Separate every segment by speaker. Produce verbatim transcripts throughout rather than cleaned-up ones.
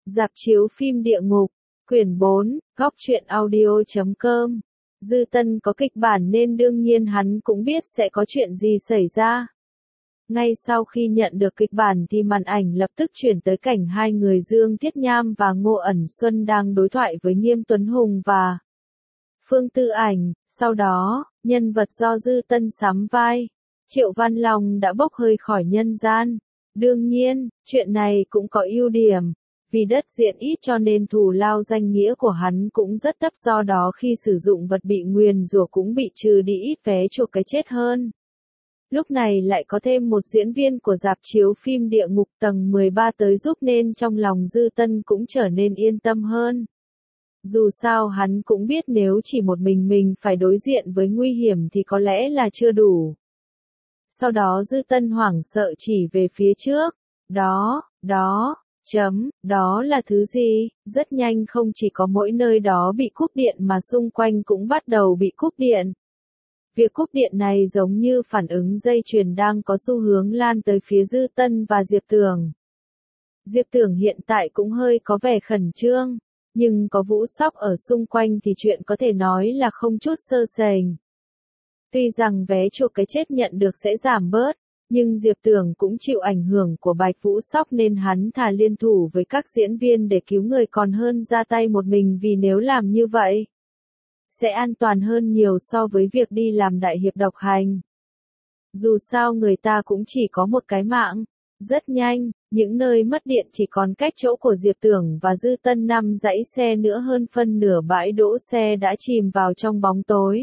Speaker 1: Rạp chiếu phim địa ngục, quyển bốn, góc truyện audio chấm com. Dư Tân có kịch bản nên đương nhiên hắn cũng biết sẽ có chuyện gì xảy ra. Ngay sau khi nhận được kịch bản thì màn ảnh lập tức chuyển tới cảnh hai người Dương Thiết Nham và Ngô Ẩn Xuân đang đối thoại với Nghiêm Tuấn Hùng và Phương Tư Ảnh. Sau đó, nhân vật do Dư Tân sắm vai, Triệu Văn Long đã bốc hơi khỏi nhân gian. Đương nhiên, chuyện này cũng có ưu điểm. Vì đất diện ít cho nên thù lao danh nghĩa của hắn cũng rất thấp, do đó khi sử dụng vật bị nguyền rủa cũng bị trừ đi ít vé chuộc cái chết hơn. Lúc này lại có thêm một diễn viên của rạp chiếu phim địa ngục tầng mười ba tới giúp nên trong lòng Dư Tân cũng trở nên yên tâm hơn. Dù sao hắn cũng biết nếu chỉ một mình mình phải đối diện với nguy hiểm thì có lẽ là chưa đủ. Sau đó Dư Tân hoảng sợ chỉ về phía trước. Đó, đó. Chấm, đó là thứ gì? Rất nhanh không chỉ có mỗi nơi đó bị cúp điện mà xung quanh cũng bắt đầu bị cúp điện. Việc cúp điện này giống như phản ứng dây chuyền đang có xu hướng lan tới phía Dư Tân và Diệp Tưởng. Diệp Tưởng hiện tại cũng hơi có vẻ khẩn trương, nhưng có Vũ Sóc ở xung quanh thì chuyện có thể nói là không chút sơ sẩy. Tuy rằng vé chuộc cái chết nhận được sẽ giảm bớt, nhưng Diệp Tưởng cũng chịu ảnh hưởng của Bạch Vũ Sóc nên hắn thà liên thủ với các diễn viên để cứu người còn hơn ra tay một mình, vì nếu làm như vậy sẽ an toàn hơn nhiều so với việc đi làm đại hiệp độc hành. Dù sao người ta cũng chỉ có một cái mạng. Rất nhanh, những nơi mất điện chỉ còn cách chỗ của Diệp Tưởng và Dư Tân năm dãy xe nữa, hơn phân nửa bãi đỗ xe đã chìm vào trong bóng tối.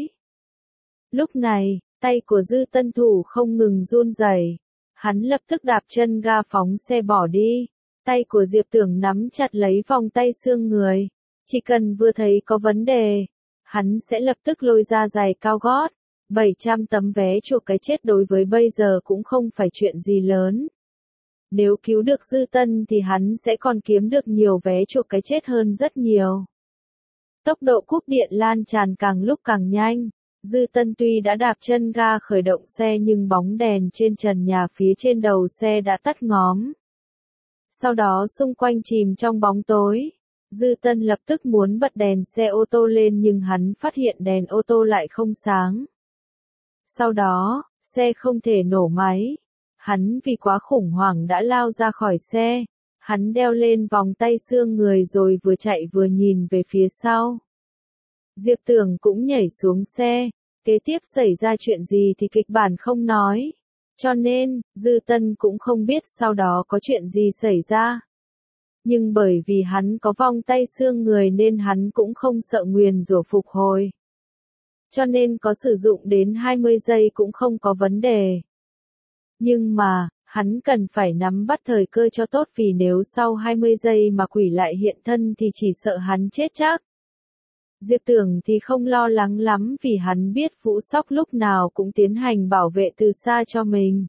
Speaker 1: Lúc này, tay của Dư Tân thủ không ngừng run rẩy. Hắn lập tức đạp chân ga phóng xe bỏ đi. Tay của Diệp Tưởng nắm chặt lấy vòng tay xương người. Chỉ cần vừa thấy có vấn đề, hắn sẽ lập tức lôi ra giày cao gót. bảy trăm tấm vé chuộc cái chết đối với bây giờ cũng không phải chuyện gì lớn. Nếu cứu được Dư Tân thì hắn sẽ còn kiếm được nhiều vé chuộc cái chết hơn rất nhiều. Tốc độ cúp điện lan tràn càng lúc càng nhanh. Dư Tân tuy đã đạp chân ga khởi động xe nhưng bóng đèn trên trần nhà phía trên đầu xe đã tắt ngóm. Sau đó xung quanh chìm trong bóng tối. Dư Tân lập tức muốn bật đèn xe ô tô lên nhưng hắn phát hiện đèn ô tô lại không sáng. Sau đó, xe không thể nổ máy. Hắn vì quá khủng hoảng đã lao ra khỏi xe. Hắn đeo lên vòng tay xương người rồi vừa chạy vừa nhìn về phía sau. Diệp Tưởng cũng nhảy xuống xe. Kế tiếp xảy ra chuyện gì thì kịch bản không nói. Cho nên, Dư Tân cũng không biết sau đó có chuyện gì xảy ra. Nhưng bởi vì hắn có vòng tay xương người nên hắn cũng không sợ nguyền rủa phục hồi. Cho nên có sử dụng đến hai mươi giây cũng không có vấn đề. Nhưng mà, hắn cần phải nắm bắt thời cơ cho tốt, vì nếu sau hai mươi giây mà quỷ lại hiện thân thì chỉ sợ hắn chết chắc. Diệp Tưởng thì không lo lắng lắm vì hắn biết Vũ Sóc lúc nào cũng tiến hành bảo vệ từ xa cho mình.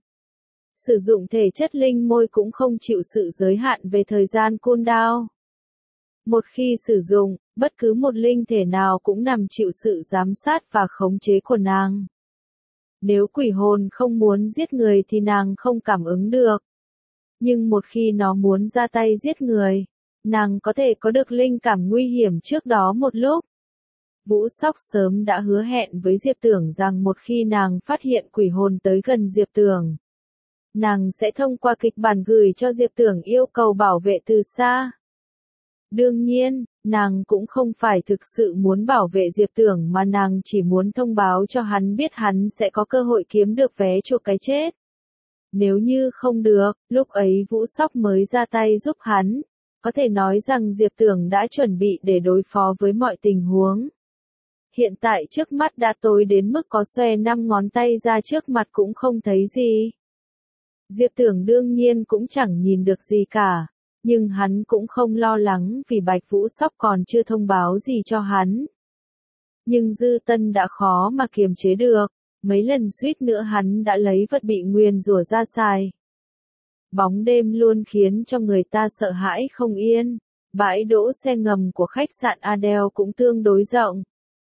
Speaker 1: Sử dụng thể chất linh môi cũng không chịu sự giới hạn về thời gian cooldown. Một khi sử dụng, bất cứ một linh thể nào cũng nằm chịu sự giám sát và khống chế của nàng. Nếu quỷ hồn không muốn giết người thì nàng không cảm ứng được. Nhưng một khi nó muốn ra tay giết người, nàng có thể có được linh cảm nguy hiểm trước đó một lúc. Vũ Sóc sớm đã hứa hẹn với Diệp Tưởng rằng một khi nàng phát hiện quỷ hồn tới gần Diệp Tưởng, nàng sẽ thông qua kịch bản gửi cho Diệp Tưởng yêu cầu bảo vệ từ xa. Đương nhiên, nàng cũng không phải thực sự muốn bảo vệ Diệp Tưởng mà nàng chỉ muốn thông báo cho hắn biết hắn sẽ có cơ hội kiếm được vé chuộc cái chết. Nếu như không được, lúc ấy Vũ Sóc mới ra tay giúp hắn. Có thể nói rằng Diệp Tưởng đã chuẩn bị để đối phó với mọi tình huống. Hiện tại trước mắt đã tối đến mức có xòe năm ngón tay ra trước mặt cũng không thấy gì. Diệp Tưởng đương nhiên cũng chẳng nhìn được gì cả, nhưng hắn cũng không lo lắng vì Bạch Vũ Sóc còn chưa thông báo gì cho hắn. Nhưng Dư Tân đã khó mà kiềm chế được, mấy lần suýt nữa hắn đã lấy vật bị nguyền rủa ra xài. Bóng đêm luôn khiến cho người ta sợ hãi không yên. Bãi đỗ xe ngầm của khách sạn Adele cũng tương đối rộng.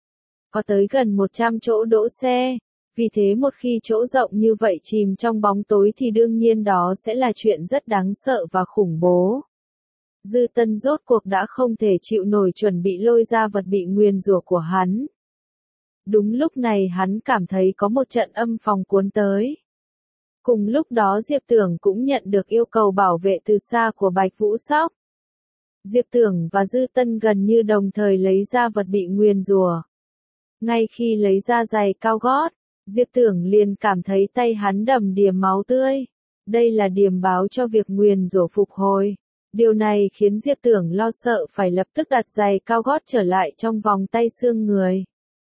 Speaker 1: Có tới gần một trăm chỗ đỗ xe. Vì thế một khi chỗ rộng như vậy chìm trong bóng tối thì đương nhiên đó sẽ là chuyện rất đáng sợ và khủng bố. Dư Tân rốt cuộc đã không thể chịu nổi chuẩn bị lôi ra vật bị nguyền rủa của hắn. Đúng lúc này hắn cảm thấy có một trận âm phòng cuốn tới. Cùng lúc đó Diệp Tưởng cũng nhận được yêu cầu bảo vệ từ xa của Bạch Vũ Sóc. Diệp Tưởng và Dư Tân gần như đồng thời lấy ra vật bị nguyền rủa. Ngay khi lấy ra giày cao gót, Diệp Tưởng liền cảm thấy tay hắn đầm đìa máu tươi. Đây là điềm báo cho việc nguyền rủa phục hồi. Điều này khiến Diệp Tưởng lo sợ phải lập tức đặt giày cao gót trở lại trong vòng tay xương người.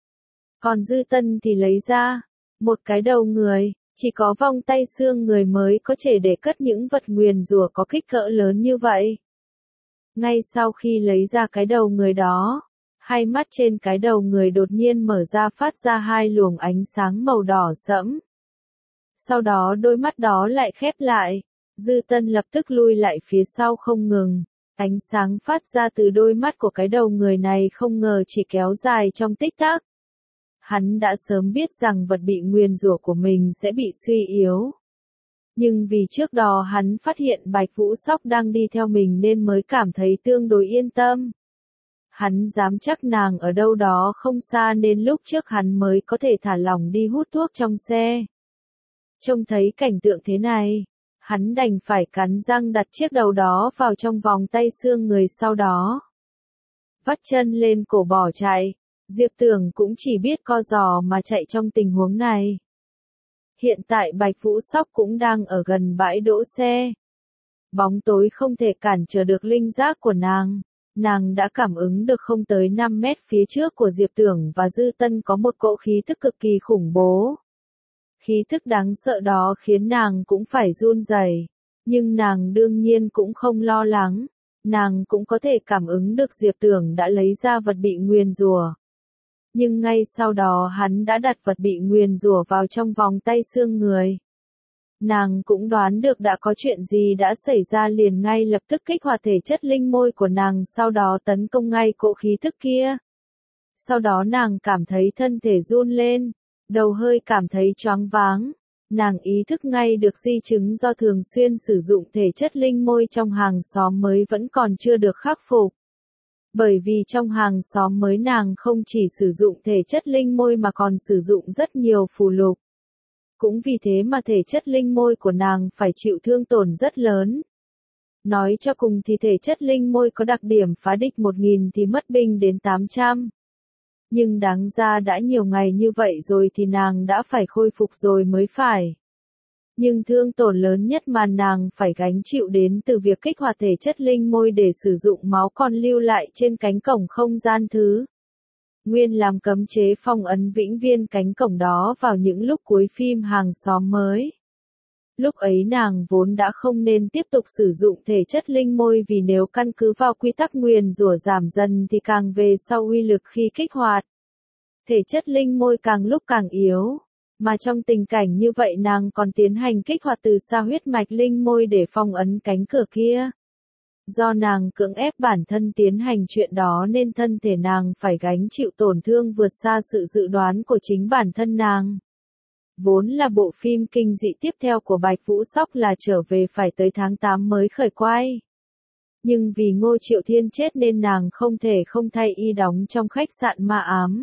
Speaker 1: Còn Dư Tân thì lấy ra một cái đầu người, chỉ có vòng tay xương người mới có thể để cất những vật nguyền rủa có kích cỡ lớn như vậy. Ngay sau khi lấy ra cái đầu người đó, hai mắt trên cái đầu người đột nhiên mở ra phát ra hai luồng ánh sáng màu đỏ sẫm. Sau đó đôi mắt đó lại khép lại, Dư Tân lập tức lui lại phía sau không ngừng. Ánh sáng phát ra từ đôi mắt của cái đầu người này không ngờ chỉ kéo dài trong tích tắc. Hắn đã sớm biết rằng vật bị nguyền rủa của mình sẽ bị suy yếu. Nhưng vì trước đó hắn phát hiện Bạch Vũ Sóc đang đi theo mình nên mới cảm thấy tương đối yên tâm. Hắn dám chắc nàng ở đâu đó không xa nên lúc trước hắn mới có thể thả lỏng đi hút thuốc trong xe. Trông thấy cảnh tượng thế này, hắn đành phải cắn răng đặt chiếc đầu đó vào trong vòng tay xương người sau đó. Vắt chân lên cổ bỏ chạy, Diệp Tưởng cũng chỉ biết co giò mà chạy trong tình huống này. Hiện tại Bạch Vũ Sóc cũng đang ở gần bãi đỗ xe. Bóng tối không thể cản trở được linh giác của nàng. Nàng đã cảm ứng được không tới năm mét phía trước của Diệp Tưởng và Dư Tân có một cỗ khí tức cực kỳ khủng bố. Khí tức đáng sợ đó khiến nàng cũng phải run rẩy, nhưng nàng đương nhiên cũng không lo lắng. Nàng cũng có thể cảm ứng được Diệp Tưởng đã lấy ra vật bị nguyền rủa. Nhưng ngay sau đó hắn đã đặt vật bị nguyền rủa vào trong vòng tay xương người. Nàng cũng đoán được đã có chuyện gì đã xảy ra liền ngay lập tức kích hoạt thể chất linh môi của nàng sau đó tấn công ngay cỗ khí tức kia. Sau đó nàng cảm thấy thân thể run lên, đầu hơi cảm thấy choáng váng. Nàng ý thức ngay được di chứng do thường xuyên sử dụng thể chất linh môi trong hàng xóm mới vẫn còn chưa được khắc phục. Bởi vì trong hàng xóm mới nàng không chỉ sử dụng thể chất linh môi mà còn sử dụng rất nhiều phù lục. Cũng vì thế mà thể chất linh môi của nàng phải chịu thương tổn rất lớn. Nói cho cùng thì thể chất linh môi có đặc điểm phá địch một nghìn thì mất binh đến tám trăm. Nhưng đáng ra đã nhiều ngày như vậy rồi thì nàng đã phải khôi phục rồi mới phải. Nhưng thương tổn lớn nhất mà nàng phải gánh chịu đến từ việc kích hoạt thể chất linh môi để sử dụng máu còn lưu lại trên cánh cổng không gian thứ. Nguyên làm cấm chế phong ấn vĩnh viên cánh cổng đó vào những lúc cuối phim hàng xóm mới. Lúc ấy nàng vốn đã không nên tiếp tục sử dụng thể chất linh môi vì nếu căn cứ vào quy tắc nguyền rủa giảm dần thì càng về sau uy lực khi kích hoạt. Thể chất linh môi càng lúc càng yếu. Mà trong tình cảnh như vậy nàng còn tiến hành kích hoạt từ xa huyết mạch linh môi để phong ấn cánh cửa kia. Do nàng cưỡng ép bản thân tiến hành chuyện đó nên thân thể nàng phải gánh chịu tổn thương vượt xa sự dự đoán của chính bản thân nàng. Vốn là bộ phim kinh dị tiếp theo của Bạch Vũ Sóc là trở về phải tới tháng tám mới khởi quay. Nhưng vì Ngô Triệu Thiên chết nên nàng không thể không thay y đóng trong khách sạn ma ám.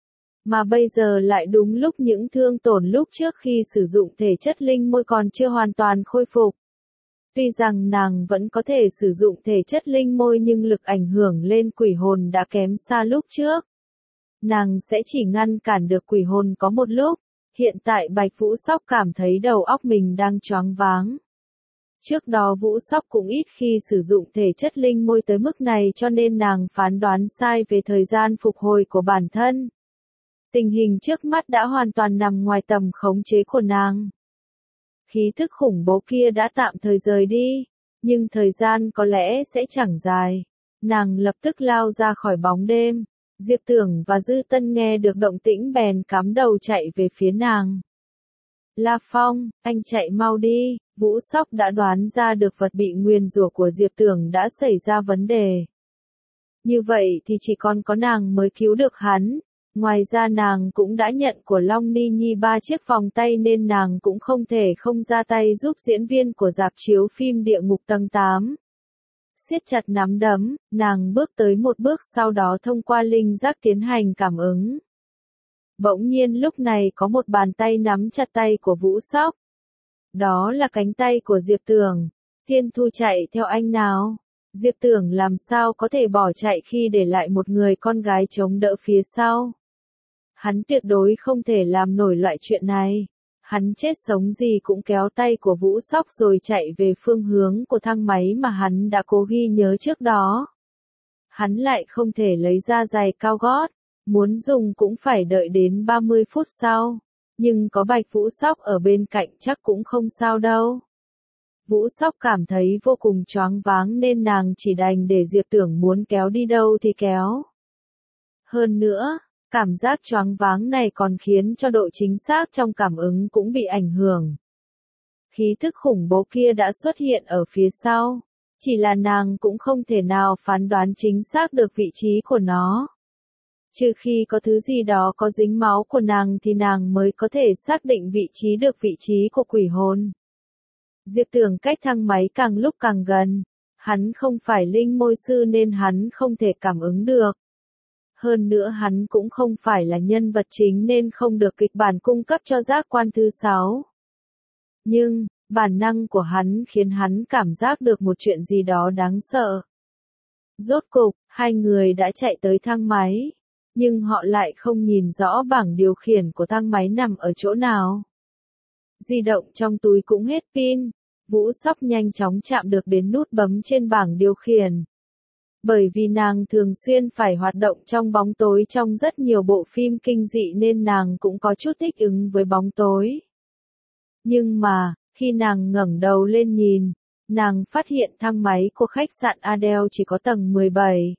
Speaker 1: Mà bây giờ lại đúng lúc những thương tổn lúc trước khi sử dụng thể chất linh môi còn chưa hoàn toàn khôi phục. Tuy rằng nàng vẫn có thể sử dụng thể chất linh môi nhưng lực ảnh hưởng lên quỷ hồn đã kém xa lúc trước. Nàng sẽ chỉ ngăn cản được quỷ hồn có một lúc. Hiện tại Bạch Vũ Sóc cảm thấy đầu óc mình đang choáng váng. Trước đó Vũ Sóc cũng ít khi sử dụng thể chất linh môi tới mức này cho nên nàng phán đoán sai về thời gian phục hồi của bản thân. Tình hình trước mắt đã hoàn toàn nằm ngoài tầm khống chế của nàng. Khí thức khủng bố kia đã tạm thời rời đi, nhưng thời gian có lẽ sẽ chẳng dài. Nàng lập tức lao ra khỏi bóng đêm. Diệp Tưởng và Dư Tân nghe được động tĩnh bèn cắm đầu chạy về phía nàng. La Phong, anh chạy mau đi, Vũ Sóc đã đoán ra được vật bị nguyền rủa của Diệp Tưởng đã xảy ra vấn đề. Như vậy thì chỉ còn có nàng mới cứu được hắn. Ngoài ra nàng cũng đã nhận của Long Ni Nhi ba chiếc vòng tay nên nàng cũng không thể không ra tay giúp diễn viên của rạp chiếu phim Địa Ngục tầng tám. siết chặt nắm đấm, nàng bước tới một bước sau đó thông qua linh giác tiến hành cảm ứng. Bỗng nhiên lúc này có một bàn tay nắm chặt tay của Vũ Sóc. Đó là cánh tay của Diệp Tường. Thiên Thu chạy theo anh nào. Diệp Tường làm sao có thể bỏ chạy khi để lại một người con gái chống đỡ phía sau. Hắn tuyệt đối không thể làm nổi loại chuyện này. Hắn chết sống gì cũng kéo tay của Vũ Sóc rồi chạy về phương hướng của thang máy mà hắn đã cố ghi nhớ trước đó. Hắn lại không thể lấy ra giày cao gót, muốn dùng cũng phải đợi đến ba mươi phút sau. Nhưng có Bạch Vũ Sóc ở bên cạnh chắc cũng không sao đâu. Vũ Sóc cảm thấy vô cùng choáng váng nên nàng chỉ đành để Diệp Tưởng muốn kéo đi đâu thì kéo. Hơn nữa, cảm giác choáng váng này còn khiến cho độ chính xác trong cảm ứng cũng bị ảnh hưởng. Khí thức khủng bố kia đã xuất hiện ở phía sau, chỉ là nàng cũng không thể nào phán đoán chính xác được vị trí của nó. Trừ khi có thứ gì đó có dính máu của nàng thì nàng mới có thể xác định vị trí được vị trí của quỷ hồn. Diệp Tưởng cách thang máy càng lúc càng gần, hắn không phải linh môi sư nên hắn không thể cảm ứng được. Hơn nữa hắn cũng không phải là nhân vật chính nên không được kịch bản cung cấp cho giác quan thứ sáu. Nhưng, bản năng của hắn khiến hắn cảm giác được một chuyện gì đó đáng sợ. Rốt cục, hai người đã chạy tới thang máy, nhưng họ lại không nhìn rõ bảng điều khiển của thang máy nằm ở chỗ nào. Di động trong túi cũng hết pin, Vũ Sóc nhanh chóng chạm được đến nút bấm trên bảng điều khiển. Bởi vì nàng thường xuyên phải hoạt động trong bóng tối trong rất nhiều bộ phim kinh dị nên nàng cũng có chút thích ứng với bóng tối. Nhưng mà, khi nàng ngẩng đầu lên nhìn, nàng phát hiện thang máy của khách sạn Adele chỉ có tầng mười bảy.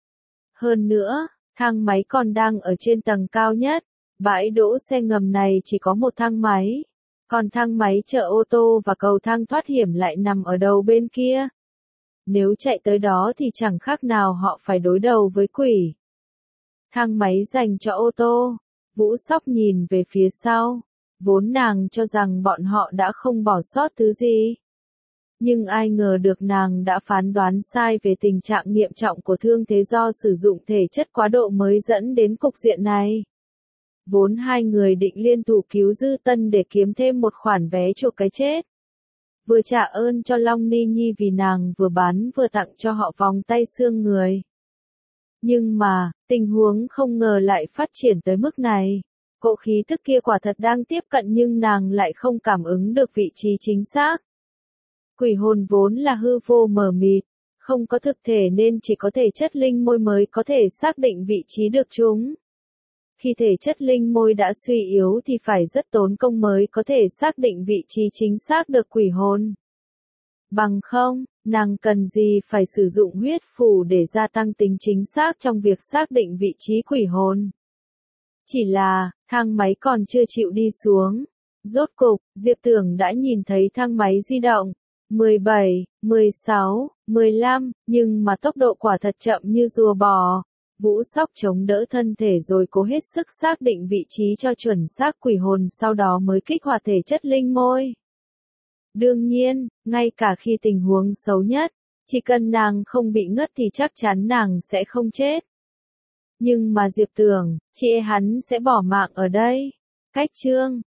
Speaker 1: Hơn nữa, thang máy còn đang ở trên tầng cao nhất, bãi đỗ xe ngầm này chỉ có một thang máy, còn thang máy chở ô tô và cầu thang thoát hiểm lại nằm ở đầu bên kia. Nếu chạy tới đó thì chẳng khác nào họ phải đối đầu với quỷ. Thang máy dành cho ô tô, Vũ Sóc nhìn về phía sau, vốn nàng cho rằng bọn họ đã không bỏ sót thứ gì. Nhưng ai ngờ được nàng đã phán đoán sai về tình trạng nghiêm trọng của thương thế do sử dụng thể chất quá độ mới dẫn đến cục diện này. Vốn hai người định liên thủ cứu Dư Tân để kiếm thêm một khoản vé chuộc cái chết. Vừa trả ơn cho Long Ni Nhi vì nàng vừa bán vừa tặng cho họ vòng tay xương người. Nhưng mà, tình huống không ngờ lại phát triển tới mức này. Cỗ khí tức kia quả thật đang tiếp cận nhưng nàng lại không cảm ứng được vị trí chính xác. Quỷ hồn vốn là hư vô mờ mịt, không có thực thể nên chỉ có thể chất linh môi mới có thể xác định vị trí được chúng. Khi thể chất linh môi đã suy yếu thì phải rất tốn công mới có thể xác định vị trí chính xác được quỷ hồn. Bằng không, nàng cần gì phải sử dụng huyết phù để gia tăng tính chính xác trong việc xác định vị trí quỷ hồn. Chỉ là, thang máy còn chưa chịu đi xuống. Rốt cục, Diệp Tưởng đã nhìn thấy thang máy di động. mười bảy, mười sáu, mười lăm, nhưng mà tốc độ quả thật chậm như rùa bò. Vũ Sóc chống đỡ thân thể rồi cố hết sức xác định vị trí cho chuẩn xác quỷ hồn sau đó mới kích hoạt thể chất linh môi. Đương nhiên, ngay cả khi tình huống xấu nhất, chỉ cần nàng không bị ngất thì chắc chắn nàng sẽ không chết. Nhưng mà Diệp Tưởng, chị hắn sẽ bỏ mạng ở đây. Cách chương